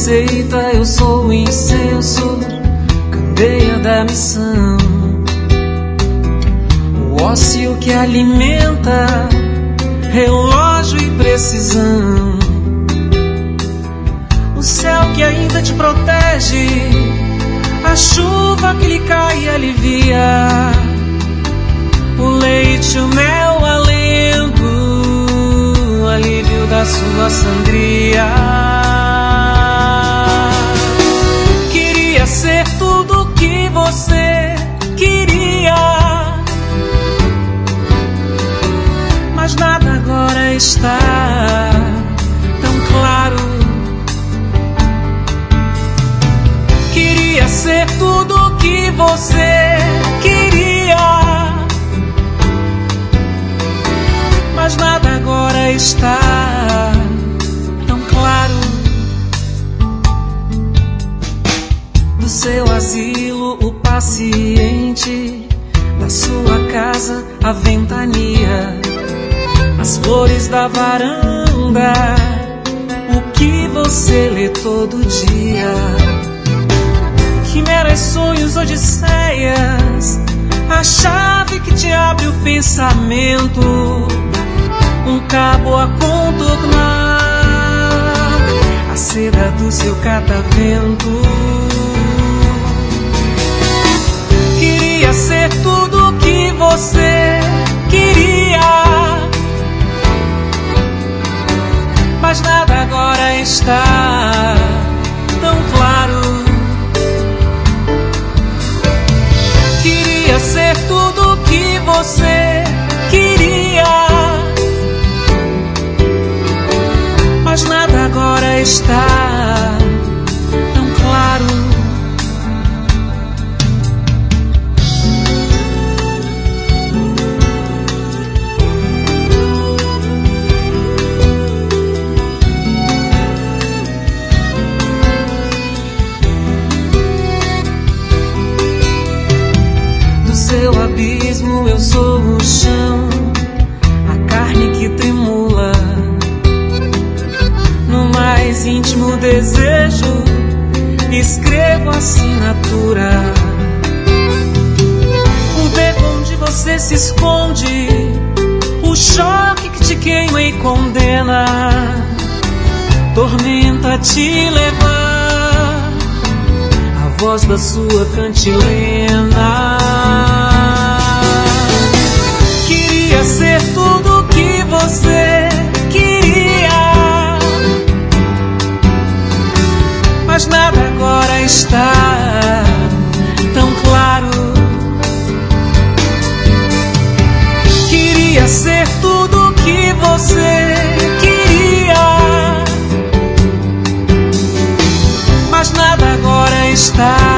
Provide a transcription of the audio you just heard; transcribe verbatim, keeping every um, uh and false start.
receita, eu sou o incenso, candeia da missão, o ócio que alimenta, relógio e precisão, o céu que ainda te protege, a chuva que lhe cai e alivia, o leite, o mel, o alento, o alívio da sua sangria. Queria ser tudo o que você queria, mas nada agora está tão claro. Queria ser tudo o que você queria, mas nada agora está tão claro. Do seu asilo, o paciente, da sua casa, a ventania, as flores da varanda, o que você lê todo dia. Quimeras, sonhos, odisseias, a chave que te abre o pensamento, um cabo a contornar, a seda do seu catavento. Queria ser tudo o que você queria, mas nada agora está tão claro. Queria ser tudo o que você queria, mas nada agora está tão claro. Do seu abismo eu sou o chão, a carne que tremula, no mais íntimo desejo escrevo a assinatura. O beco onde você se esconde, o choque que te queima e condena, tormenta te levar, a voz da sua cantilena. Queria ser tudo o que você queria, mas nada agora está tão claro. Queria ser tudo o que você queria, mas nada agora está